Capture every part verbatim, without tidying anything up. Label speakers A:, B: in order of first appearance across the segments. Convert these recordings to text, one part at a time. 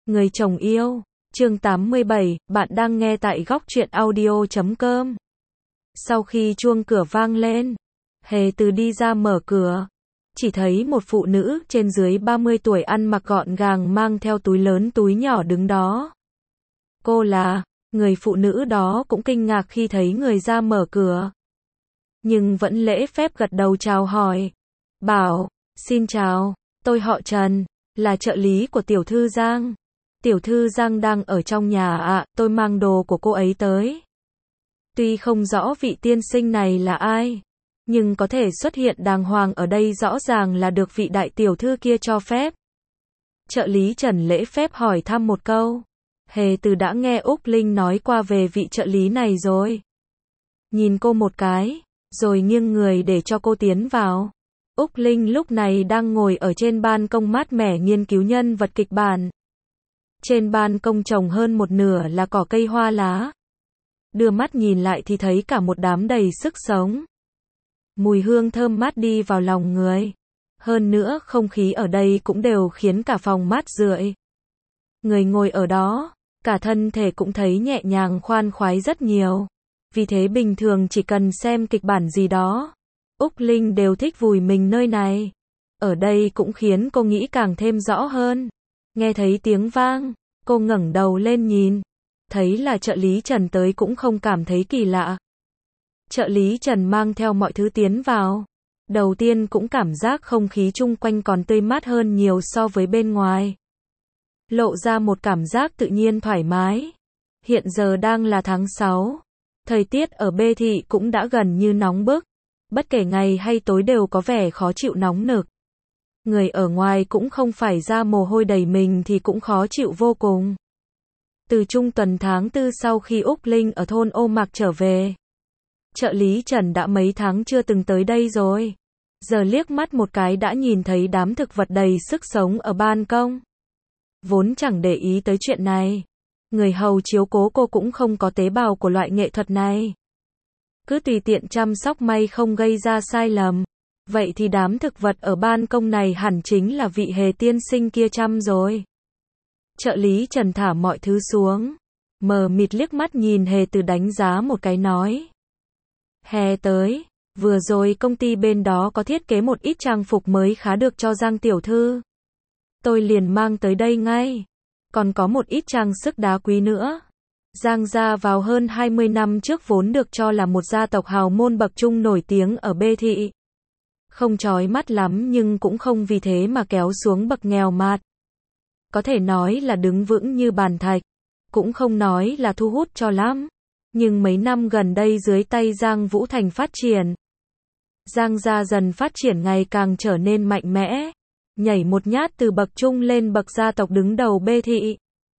A: Người chồng yêu, chương tám mươi bảy, bạn đang nghe tại góc truyện audio chấm com. Sau khi chuông cửa vang lên, Hề Từ đi ra mở cửa, chỉ thấy một phụ nữ trên dưới ba mươi tuổi ăn mặc gọn gàng mang theo túi lớn túi nhỏ đứng đó. Cô là, người phụ nữ đó cũng kinh ngạc khi thấy người ra mở cửa. Nhưng vẫn lễ phép gật đầu chào hỏi. Bảo, xin chào, tôi họ Trần, là trợ lý của tiểu thư Giang. Tiểu thư Giang đang ở trong nhà ạ, à, tôi mang đồ của cô ấy tới. Tuy không rõ vị tiên sinh này là ai, nhưng có thể xuất hiện đàng hoàng ở đây rõ ràng là được vị đại tiểu thư kia cho phép. Trợ lý Trần lễ phép hỏi thăm một câu. Hề Từ đã nghe Úc Linh nói qua về vị trợ lý này rồi. Nhìn cô một cái, rồi nghiêng người để cho cô tiến vào. Úc Linh lúc này đang ngồi ở trên ban công mát mẻ nghiên cứu nhân vật kịch bản. Trên ban công trồng hơn một nửa là cỏ cây hoa lá. Đưa mắt nhìn lại thì thấy cả một đám đầy sức sống. Mùi hương thơm mát đi vào lòng người. Hơn nữa không khí ở đây cũng đều khiến cả phòng mát rượi. Người ngồi ở đó, cả thân thể cũng thấy nhẹ nhàng khoan khoái rất nhiều. Vì thế bình thường chỉ cần xem kịch bản gì đó, Úc Linh đều thích vùi mình nơi này. Ở đây cũng khiến cô nghĩ càng thêm rõ hơn. Nghe thấy tiếng vang, cô ngẩng đầu lên nhìn, thấy là trợ lý Trần tới cũng không cảm thấy kỳ lạ. Trợ lý Trần mang theo mọi thứ tiến vào. Đầu tiên cũng cảm giác không khí chung quanh còn tươi mát hơn nhiều so với bên ngoài. Lộ ra một cảm giác tự nhiên thoải mái. Hiện giờ đang là tháng sáu. Thời tiết ở B thị cũng đã gần như nóng bức. Bất kể ngày hay tối đều có vẻ khó chịu nóng nực. Người ở ngoài cũng không phải ra mồ hôi đầy mình thì cũng khó chịu vô cùng. Từ trung tuần tháng tư sau khi Úc Linh ở thôn Ô Mạc trở về, trợ lý Trần đã mấy tháng chưa từng tới đây rồi. Giờ liếc mắt một cái đã nhìn thấy đám thực vật đầy sức sống ở ban công. Vốn chẳng để ý tới chuyện này. Người hầu chiếu cố cô cũng không có tế bào của loại nghệ thuật này. Cứ tùy tiện chăm sóc may không gây ra sai lầm. Vậy thì đám thực vật ở ban công này hẳn chính là vị Hề tiên sinh kia chăm rồi. Trợ lý Trần thả mọi thứ xuống, mờ mịt liếc mắt nhìn Hề Từ đánh giá một cái nói. Hè tới, vừa rồi công ty bên đó có thiết kế một ít trang phục mới khá được cho Giang tiểu thư. Tôi liền mang tới đây ngay. Còn có một ít trang sức đá quý nữa. Giang gia vào hơn hai mươi năm trước vốn được cho là một gia tộc hào môn bậc trung nổi tiếng ở B thị. Không chói mắt lắm nhưng cũng không vì thế mà kéo xuống bậc nghèo mạt. Có thể nói là đứng vững như bàn thạch. Cũng không nói là thu hút cho lắm. Nhưng mấy năm gần đây dưới tay Giang Vũ Thành phát triển. Giang gia dần phát triển ngày càng trở nên mạnh mẽ. Nhảy một nhát từ bậc trung lên bậc gia tộc đứng đầu B thị.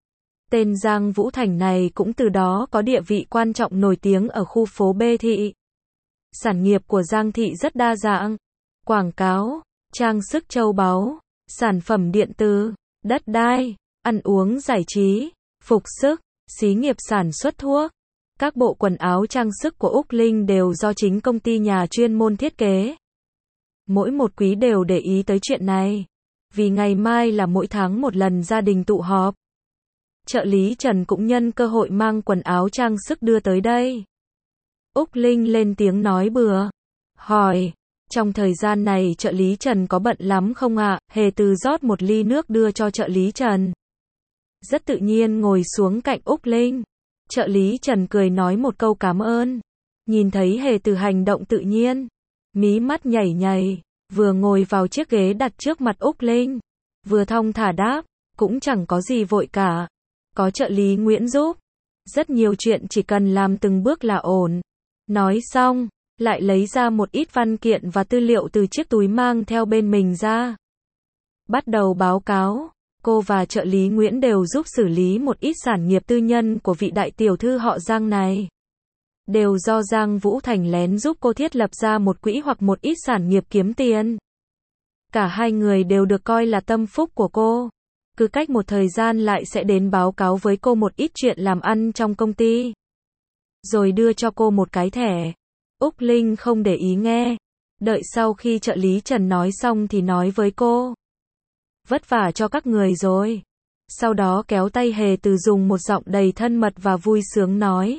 A: Tên Giang Vũ Thành này cũng từ đó có địa vị quan trọng nổi tiếng ở khu phố B thị. Sản nghiệp của Giang thị rất đa dạng. Quảng cáo, trang sức châu báu, sản phẩm điện tử, đất đai, ăn uống giải trí, phục sức, xí nghiệp sản xuất thuốc. Các bộ quần áo trang sức của Úc Linh đều do chính công ty nhà chuyên môn thiết kế. Mỗi một quý đều để ý tới chuyện này. Vì ngày mai là mỗi tháng một lần gia đình tụ họp. Trợ lý Trần cũng nhân cơ hội mang quần áo trang sức đưa tới đây. Úc Linh lên tiếng nói bừa. Hỏi, trong thời gian này trợ lý Trần có bận lắm không ạ? À? Hề Từ rót một ly nước đưa cho trợ lý Trần. Rất tự nhiên ngồi xuống cạnh Úc Linh. Trợ lý Trần cười nói một câu cảm ơn. Nhìn thấy Hề Từ hành động tự nhiên, mí mắt nhảy nhảy, vừa ngồi vào chiếc ghế đặt trước mặt Úc Linh, vừa thong thả đáp, cũng chẳng có gì vội cả. Có trợ lý Nguyễn giúp. Rất nhiều chuyện chỉ cần làm từng bước là ổn. Nói xong, lại lấy ra một ít văn kiện và tư liệu từ chiếc túi mang theo bên mình ra. Bắt đầu báo cáo, cô và trợ lý Nguyễn đều giúp xử lý một ít sản nghiệp tư nhân của vị đại tiểu thư họ Giang này. Đều do Giang Vũ Thành lén giúp cô thiết lập ra một quỹ hoặc một ít sản nghiệp kiếm tiền. Cả hai người đều được coi là tâm phúc của cô. Cứ cách một thời gian lại sẽ đến báo cáo với cô một ít chuyện làm ăn trong công ty. Rồi đưa cho cô một cái thẻ. Úc Linh không để ý nghe. Đợi sau khi trợ lý Trần nói xong thì nói với cô. Vất vả cho các người rồi. Sau đó kéo tay Hề Từ dùng một giọng đầy thân mật và vui sướng nói.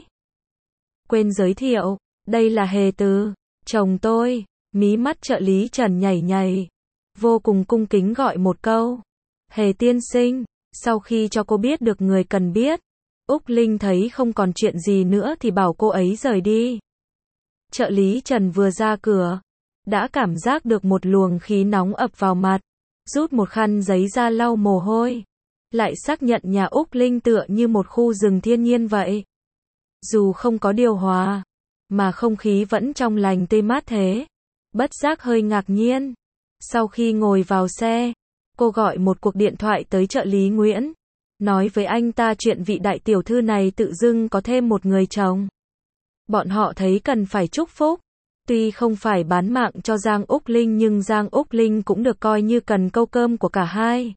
A: Quên giới thiệu, đây là Hề Từ, chồng tôi. Mí mắt trợ lý Trần nhảy nhảy. Vô cùng cung kính gọi một câu. Hề tiên sinh. Sau khi cho cô biết được người cần biết, Úc Linh thấy không còn chuyện gì nữa thì bảo cô ấy rời đi. Trợ lý Trần vừa ra cửa, đã cảm giác được một luồng khí nóng ập vào mặt. Rút một khăn giấy ra lau mồ hôi. Lại xác nhận nhà Úc Linh tựa như một khu rừng thiên nhiên vậy. Dù không có điều hòa, mà không khí vẫn trong lành tươi mát thế. Bất giác hơi ngạc nhiên. Sau khi ngồi vào xe, cô gọi một cuộc điện thoại tới trợ lý Nguyễn. Nói với anh ta chuyện vị đại tiểu thư này tự dưng có thêm một người chồng. Bọn họ thấy cần phải chúc phúc. Tuy không phải bán mạng cho Giang Úc Linh nhưng Giang Úc Linh cũng được coi như cần câu cơm của cả hai.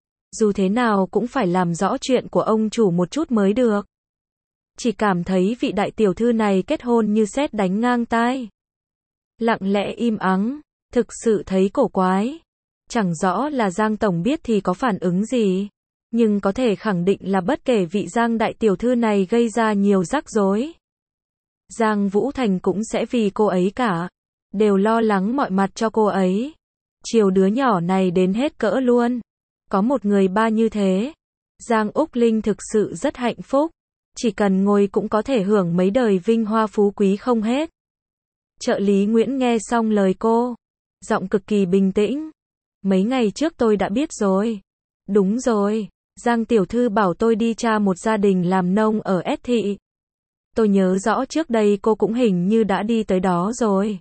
A: Dù thế nào cũng phải làm rõ chuyện của ông chủ một chút mới được. Chỉ cảm thấy vị đại tiểu thư này kết hôn như sét đánh ngang tai. Lặng lẽ im ắng, thực sự thấy cổ quái. Chẳng rõ là Giang Tổng biết thì có phản ứng gì. Nhưng có thể khẳng định là bất kể vị Giang đại tiểu thư này gây ra nhiều rắc rối, Giang Vũ Thành cũng sẽ vì cô ấy cả. Đều lo lắng mọi mặt cho cô ấy. Chiều đứa nhỏ này đến hết cỡ luôn. Có một người ba như thế. Giang Úc Linh thực sự rất hạnh phúc. Chỉ cần ngồi cũng có thể hưởng mấy đời vinh hoa phú quý không hết. Trợ lý Nguyễn nghe xong lời cô, giọng cực kỳ bình tĩnh. Mấy ngày trước tôi đã biết rồi. Đúng rồi, Giang tiểu thư bảo tôi đi tra một gia đình làm nông ở S thị. Tôi nhớ rõ trước đây cô cũng hình như đã đi tới đó rồi.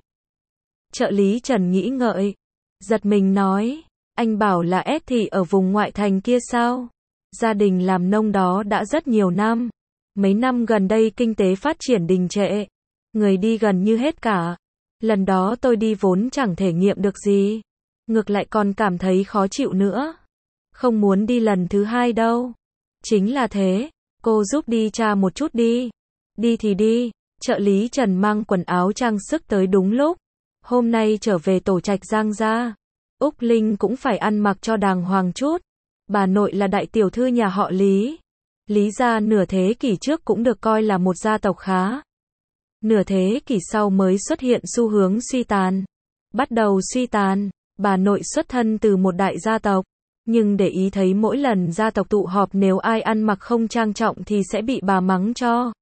A: Trợ lý Trần nghĩ ngợi, giật mình nói, anh bảo là S thị ở vùng ngoại thành kia sao? Gia đình làm nông đó đã rất nhiều năm. Mấy năm gần đây kinh tế phát triển đình trệ. Người đi gần như hết cả. Lần đó tôi đi vốn chẳng thể nghiệm được gì. Ngược lại còn cảm thấy khó chịu nữa. Không muốn đi lần thứ hai đâu. Chính là thế. Cô giúp đi tra một chút đi. Đi thì đi. Trợ lý Trần mang quần áo trang sức tới đúng lúc. Hôm nay trở về tổ trạch Giang gia. Úc Linh cũng phải ăn mặc cho đàng hoàng chút. Bà nội là đại tiểu thư nhà họ Lý. Lý gia nửa thế kỷ trước cũng được coi là một gia tộc khá. Nửa thế kỷ sau mới xuất hiện xu hướng suy tàn. Bắt đầu suy tàn, bà nội xuất thân từ một đại gia tộc. Nhưng để ý thấy mỗi lần gia tộc tụ họp nếu ai ăn mặc không trang trọng thì sẽ bị bà mắng cho.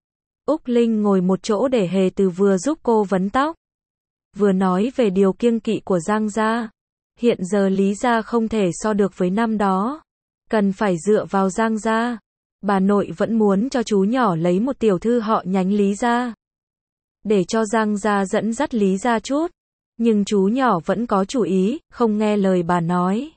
A: Úc Linh ngồi một chỗ để Hề Từ vừa giúp cô vấn tóc, vừa nói về điều kiêng kỵ của Giang gia. Hiện giờ Lý gia không thể so được với năm đó. Cần phải dựa vào Giang gia. Bà nội vẫn muốn cho chú nhỏ lấy một tiểu thư họ nhánh Lý gia. Để cho Giang gia dẫn dắt Lý gia chút. Nhưng chú nhỏ vẫn có chủ ý, không nghe lời bà nói.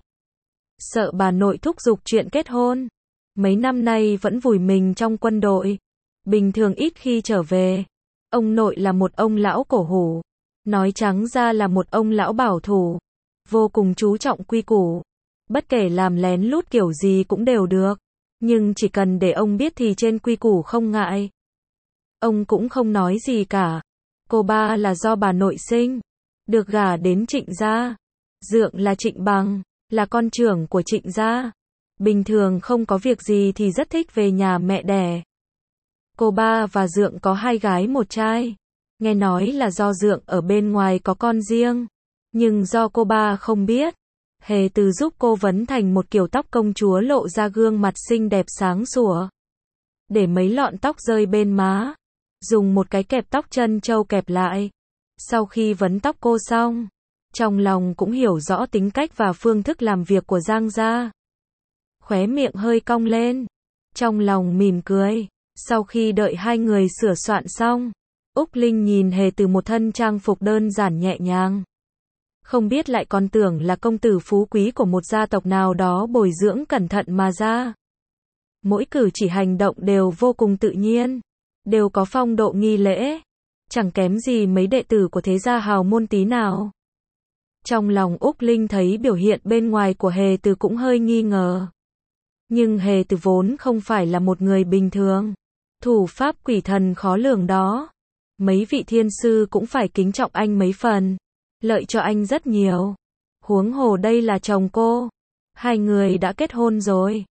A: Sợ bà nội thúc giục chuyện kết hôn. Mấy năm nay vẫn vùi mình trong quân đội. Bình thường ít khi trở về. Ông nội là một ông lão cổ hủ. Nói trắng ra là một ông lão bảo thủ. Vô cùng chú trọng quy củ. Bất kể làm lén lút kiểu gì cũng đều được. Nhưng chỉ cần để ông biết thì trên quy củ không ngại. Ông cũng không nói gì cả. Cô ba là do bà nội sinh. Được gả đến Trịnh gia. Dượng là Trịnh Bằng, là con trưởng của Trịnh gia. Bình thường không có việc gì thì rất thích về nhà mẹ đẻ. Cô ba và Dượng có hai gái một trai. Nghe nói là do Dượng ở bên ngoài có con riêng. Nhưng do cô ba không biết. Hề Từ giúp cô vấn thành một kiểu tóc công chúa lộ ra gương mặt xinh đẹp sáng sủa. Để mấy lọn tóc rơi bên má. Dùng một cái kẹp tóc chân châu kẹp lại. Sau khi vấn tóc cô xong, trong lòng cũng hiểu rõ tính cách và phương thức làm việc của Giang gia. Khóe miệng hơi cong lên. Trong lòng mỉm cười. Sau khi đợi hai người sửa soạn xong, Úc Linh nhìn Hề Từ một thân trang phục đơn giản nhẹ nhàng. Không biết lại còn tưởng là công tử phú quý của một gia tộc nào đó bồi dưỡng cẩn thận mà ra. Mỗi cử chỉ hành động đều vô cùng tự nhiên, đều có phong độ nghi lễ, chẳng kém gì mấy đệ tử của thế gia hào môn tí nào. Trong lòng Úc Linh thấy biểu hiện bên ngoài của Hề Từ cũng hơi nghi ngờ. Nhưng Hề Từ vốn không phải là một người bình thường. Thủ pháp quỷ thần khó lường đó. Mấy vị thiên sư cũng phải kính trọng anh mấy phần. Lợi cho anh rất nhiều. Huống hồ đây là chồng cô. Hai người đã kết hôn rồi.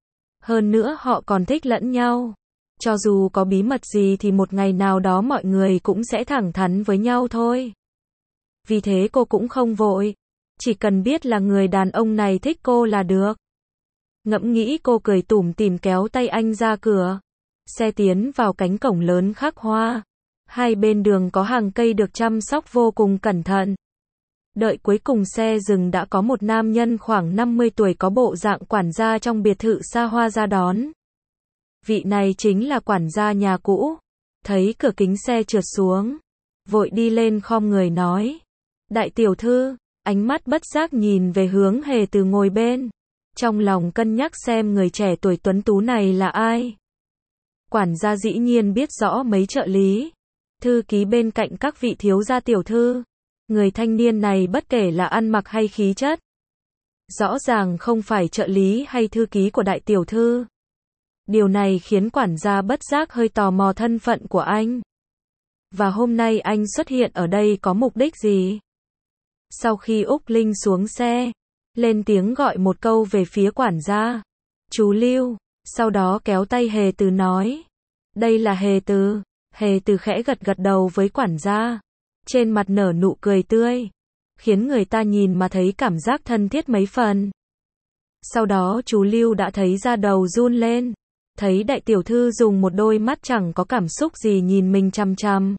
A: Hơn nữa họ còn thích lẫn nhau. Cho dù có bí mật gì thì một ngày nào đó mọi người cũng sẽ thẳng thắn với nhau thôi. Vì thế cô cũng không vội. Chỉ cần biết là người đàn ông này thích cô là được. Ngẫm nghĩ cô cười tủm tỉm kéo tay anh ra cửa. Xe tiến vào cánh cổng lớn khắc hoa. Hai bên đường có hàng cây được chăm sóc vô cùng cẩn thận. Đợi cuối cùng xe dừng đã có một nam nhân khoảng năm mươi tuổi có bộ dạng quản gia trong biệt thự xa hoa ra đón. Vị này chính là quản gia nhà cũ. Thấy cửa kính xe trượt xuống. Vội đi lên khom người nói. Đại tiểu thư, ánh mắt bất giác nhìn về hướng Hề Từ ngồi bên. Trong lòng cân nhắc xem người trẻ tuổi tuấn tú này là ai. Quản gia dĩ nhiên biết rõ mấy trợ lý, thư ký bên cạnh các vị thiếu gia tiểu thư. Người thanh niên này bất kể là ăn mặc hay khí chất, rõ ràng không phải trợ lý hay thư ký của đại tiểu thư. Điều này khiến quản gia bất giác hơi tò mò thân phận của anh. Và hôm nay anh xuất hiện ở đây có mục đích gì? Sau khi Úc Linh xuống xe, lên tiếng gọi một câu về phía quản gia. Chú Lưu, sau đó kéo tay Hề Từ nói. Đây là Hề Từ. Hề Từ khẽ gật gật đầu với quản gia. Trên mặt nở nụ cười tươi. Khiến người ta nhìn mà thấy cảm giác thân thiết mấy phần. Sau đó chú Lưu đã thấy da đầu run lên. Thấy đại tiểu thư dùng một đôi mắt chẳng có cảm xúc gì nhìn mình chằm chằm.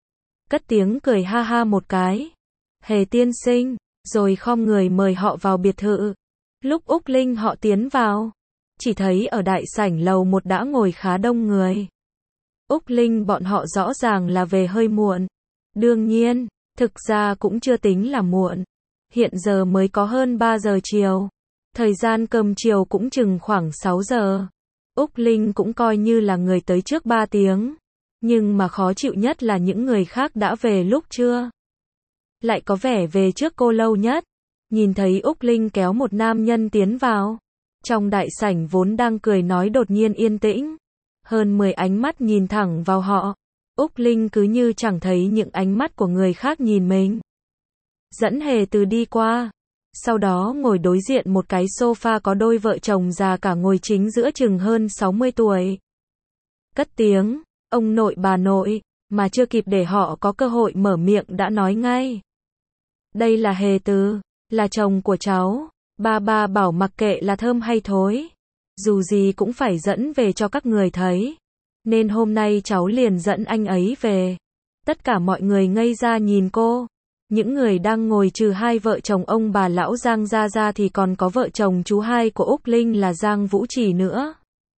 A: Cất tiếng cười ha ha một cái. Hề tiên sinh, rồi khom người mời họ vào biệt thự. Lúc Úc Linh họ tiến vào, chỉ thấy ở đại sảnh lầu một đã ngồi khá đông người. Úc Linh bọn họ rõ ràng là về hơi muộn. Đương nhiên, thực ra cũng chưa tính là muộn. Hiện giờ mới có hơn ba giờ chiều. Thời gian cơm chiều cũng chừng khoảng sáu giờ. Úc Linh cũng coi như là người tới trước ba tiếng. Nhưng mà khó chịu nhất là những người khác đã về lúc trưa. Lại có vẻ về trước cô lâu nhất. Nhìn thấy Úc Linh kéo một nam nhân tiến vào. Trong đại sảnh vốn đang cười nói đột nhiên yên tĩnh. Hơn mười ánh mắt nhìn thẳng vào họ. Úc Linh cứ như chẳng thấy những ánh mắt của người khác nhìn mình. Dẫn Hề Từ đi qua. Sau đó ngồi đối diện một cái sofa có đôi vợ chồng già cả ngồi chính giữa chừng hơn sáu mươi tuổi. Cất tiếng, ông nội bà nội, mà chưa kịp để họ có cơ hội mở miệng đã nói ngay. Đây là Hề Từ, là chồng của cháu. Ba ba bảo mặc kệ là thơm hay thối, dù gì cũng phải dẫn về cho các người thấy. Nên hôm nay cháu liền dẫn anh ấy về. Tất cả mọi người ngây ra nhìn cô. Những người đang ngồi trừ hai vợ chồng ông bà lão Giang ra ra thì còn có vợ chồng chú hai của Úc Linh là Giang Vũ Trì nữa.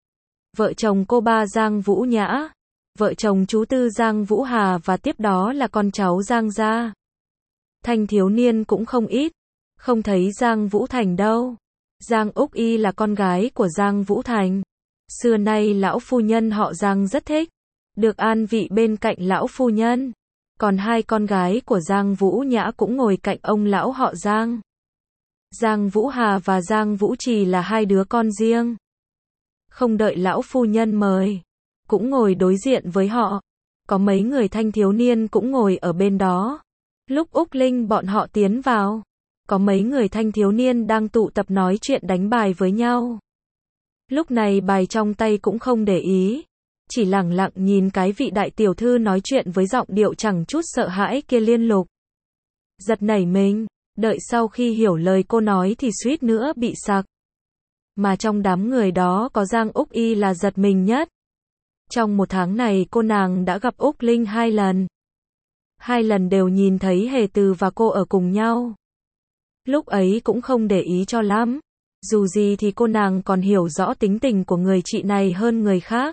A: Vợ chồng cô ba Giang Vũ Nhã. Vợ chồng chú tư Giang Vũ Hà và tiếp đó là con cháu Giang gia. Thanh thiếu niên cũng không ít. Không thấy Giang Vũ Thành đâu. Giang Úc Y là con gái của Giang Vũ Thành. Xưa nay lão phu nhân họ Giang rất thích được an vị bên cạnh lão phu nhân. Còn hai con gái của Giang Vũ Nhã cũng ngồi cạnh ông lão họ Giang. Giang Vũ Hà và Giang Vũ Trì là hai đứa con riêng. Không đợi lão phu nhân mời, cũng ngồi đối diện với họ. Có mấy người thanh thiếu niên cũng ngồi ở bên đó. Lúc Úc Linh bọn họ tiến vào, có mấy người thanh thiếu niên đang tụ tập nói chuyện đánh bài với nhau. Lúc này bài trong tay cũng không để ý, chỉ lẳng lặng nhìn cái vị đại tiểu thư nói chuyện với giọng điệu chẳng chút sợ hãi kia liên lục. Giật nảy mình, đợi sau khi hiểu lời cô nói thì suýt nữa bị sặc. Mà trong đám người đó có Giang Úc Y là giật mình nhất. Trong một tháng này cô nàng đã gặp Úc Linh hai lần. Hai lần đều nhìn thấy Hề Từ và cô ở cùng nhau. Lúc ấy cũng không để ý cho lắm. Dù gì thì cô nàng còn hiểu rõ tính tình của người chị này hơn người khác.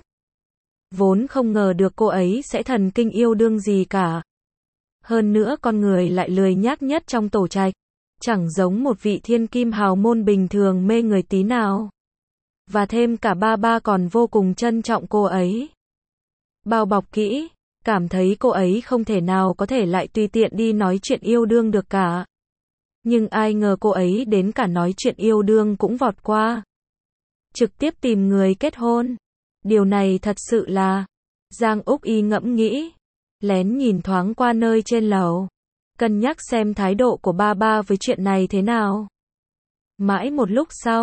A: Vốn không ngờ được cô ấy sẽ thần kinh yêu đương gì cả. Hơn nữa con người lại lười nhác nhất trong tổ trạch. Chẳng giống một vị thiên kim hào môn bình thường mê người tí nào. Và thêm cả ba ba còn vô cùng trân trọng cô ấy. Bao bọc kỹ, cảm thấy cô ấy không thể nào có thể lại tùy tiện đi nói chuyện yêu đương được cả. Nhưng ai ngờ cô ấy đến cả nói chuyện yêu đương cũng vọt qua. Trực tiếp tìm người kết hôn. Điều này thật sự là... Giang Úc Y ngẫm nghĩ. Lén nhìn thoáng qua nơi trên lầu. Cân nhắc xem thái độ của ba ba với chuyện này thế nào. Mãi một lúc sau,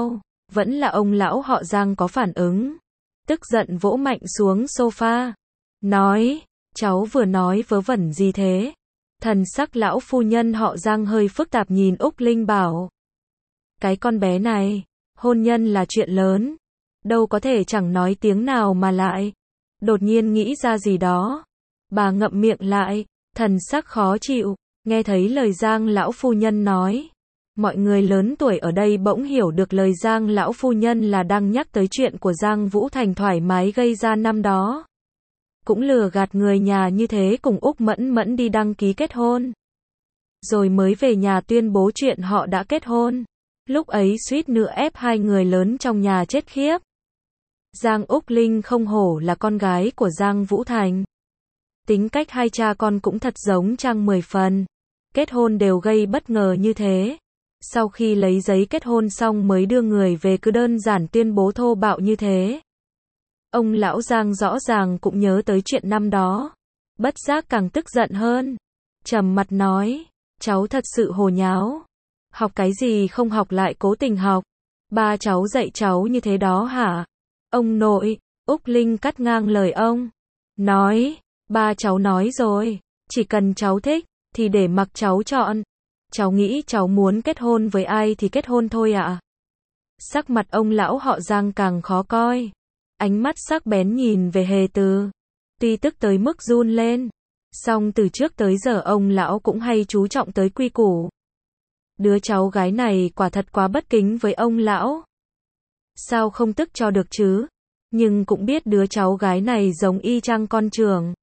A: Vẫn là ông lão họ Giang có phản ứng. Tức giận vỗ mạnh xuống sofa. Nói, cháu vừa nói vớ vẩn gì thế? Thần sắc lão phu nhân họ Giang hơi phức tạp nhìn Úc Linh bảo. Cái con bé này, hôn nhân là chuyện lớn. Đâu có thể chẳng nói tiếng nào mà lại. Đột nhiên nghĩ ra gì đó. Bà ngậm miệng lại, thần sắc khó chịu, nghe thấy lời Giang lão phu nhân nói. Mọi người lớn tuổi ở đây bỗng hiểu được lời Giang lão phu nhân là đang nhắc tới chuyện của Giang Vũ Thành thoải mái gây ra năm đó. Cũng lừa gạt người nhà như thế cùng Úc Mẫn Mẫn đi đăng ký kết hôn. Rồi mới về nhà tuyên bố chuyện họ đã kết hôn. Lúc ấy suýt nữa ép hai người lớn trong nhà chết khiếp. Giang Úc Linh không hổ là con gái của Giang Vũ Thành. Tính cách hai cha con cũng thật giống trang mười phần. Kết hôn đều gây bất ngờ như thế. Sau khi lấy giấy kết hôn xong mới đưa người về cứ đơn giản tuyên bố thô bạo như thế. Ông lão Giang rõ ràng cũng nhớ tới chuyện năm đó. Bất giác càng tức giận hơn. Trầm mặt nói, cháu thật sự hồ nháo. Học cái gì không học lại cố tình học. Ba cháu dạy cháu như thế đó hả? Ông nội, Úc Linh cắt ngang lời ông. Nói, ba cháu nói rồi, chỉ cần cháu thích, thì để mặc cháu chọn. Cháu nghĩ cháu muốn kết hôn với ai thì kết hôn thôi ạ. Sắc mặt ông lão họ Giang càng khó coi. Ánh mắt sắc bén nhìn về Hề Từ. Tuy tức tới mức run lên. Song từ trước tới giờ ông lão cũng hay chú trọng tới quy củ. Đứa cháu gái này quả thật quá bất kính với ông lão. Sao không tức cho được chứ? Nhưng cũng biết đứa cháu gái này giống y chang con trưởng.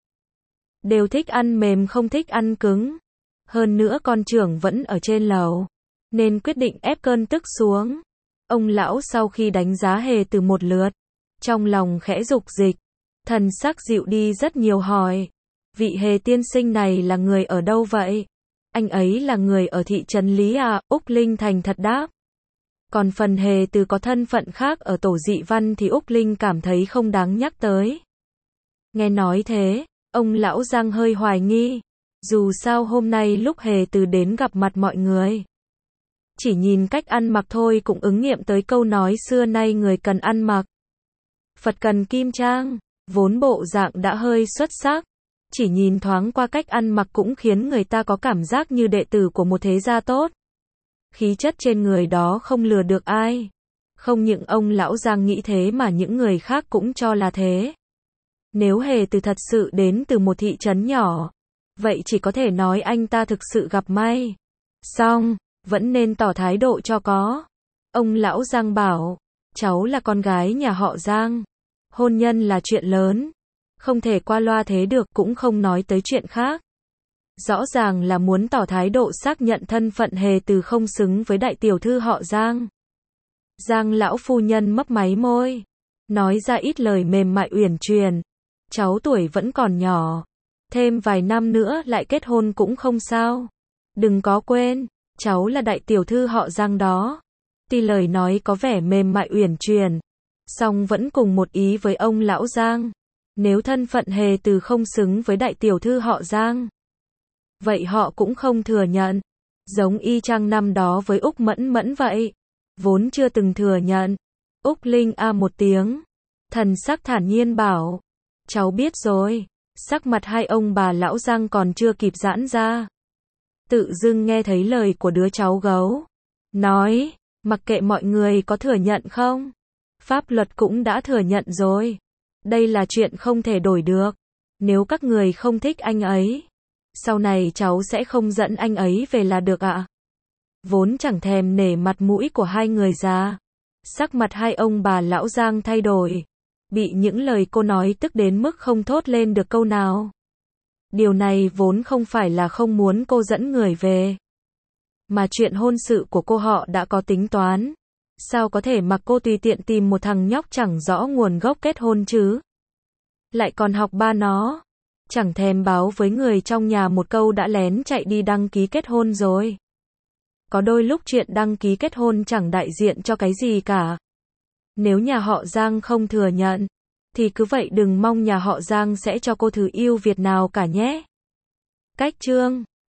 A: Đều thích ăn mềm không thích ăn cứng. Hơn nữa con trưởng vẫn ở trên lầu. Nên quyết định ép cơn tức xuống. Ông lão sau khi đánh giá Hề Từ một lượt. Trong lòng khẽ dục dịch. Thần sắc dịu đi rất nhiều hỏi. Vị Hề tiên sinh này là người ở đâu vậy? Anh ấy là người ở thị trấn Lý à? Úc Linh thành thật đáp. Còn phần Hề Từ có thân phận khác ở tổ dị văn thì Úc Linh cảm thấy không đáng nhắc tới. Nghe nói thế, ông lão Giang hơi hoài nghi. Dù sao hôm nay lúc Hề Từ đến gặp mặt mọi người. Chỉ nhìn cách ăn mặc thôi cũng ứng nghiệm tới câu nói xưa nay người cần ăn mặc. Phật cần kim trang, vốn bộ dạng đã hơi xuất sắc. Chỉ nhìn thoáng qua cách ăn mặc cũng khiến người ta có cảm giác như đệ tử của một thế gia tốt. Khí chất trên người đó không lừa được ai. Không những ông lão Giang nghĩ thế mà những người khác cũng cho là thế. Nếu Hề Từ thật sự đến từ một thị trấn nhỏ, vậy chỉ có thể nói anh ta thực sự gặp may. Xong, vẫn nên tỏ thái độ cho có. Ông lão Giang bảo, cháu là con gái nhà họ Giang. Hôn nhân là chuyện lớn. Không thể qua loa thế được cũng không nói tới chuyện khác. Rõ ràng là muốn tỏ thái độ xác nhận thân phận Hề Từ không xứng với đại tiểu thư họ Giang. Giang lão phu nhân mấp máy môi. Nói ra ít lời mềm mại uyển chuyển. Cháu tuổi vẫn còn nhỏ. Thêm vài năm nữa lại kết hôn cũng không sao. Đừng có quên, cháu là đại tiểu thư họ Giang đó. Tuy lời nói có vẻ mềm mại uyển chuyển, song vẫn cùng một ý với ông lão Giang. Nếu thân phận Hề Từ không xứng với đại tiểu thư họ Giang, vậy họ cũng không thừa nhận. Giống y chang năm đó với Úc Mẫn Mẫn vậy. Vốn chưa từng thừa nhận. Úc Linh a một tiếng. Thần sắc thản nhiên bảo. Cháu biết rồi. Sắc mặt hai ông bà lão Giang còn chưa kịp giãn ra. Tự dưng nghe thấy lời của đứa cháu gấu. Nói, mặc kệ mọi người có thừa nhận không. Pháp luật cũng đã thừa nhận rồi. Đây là chuyện không thể đổi được. Nếu các người không thích anh ấy, sau này cháu sẽ không dẫn anh ấy về là được ạ. Vốn chẳng thèm nể mặt mũi của hai người già. Sắc mặt hai ông bà lão Giang thay đổi. Bị những lời cô nói tức đến mức không thốt lên được câu nào. Điều này vốn không phải là không muốn cô dẫn người về. Mà chuyện hôn sự của cô họ đã có tính toán. Sao có thể mặc cô tùy tiện tìm một thằng nhóc chẳng rõ nguồn gốc kết hôn chứ? Lại còn học ba nó. Chẳng thèm báo với người trong nhà một câu đã lén chạy đi đăng ký kết hôn rồi. Có đôi lúc chuyện đăng ký kết hôn chẳng đại diện cho cái gì cả. Nếu nhà họ Giang không thừa nhận, thì cứ vậy đừng mong nhà họ Giang sẽ cho cô thứ yêu Việt nào cả nhé. Cách chương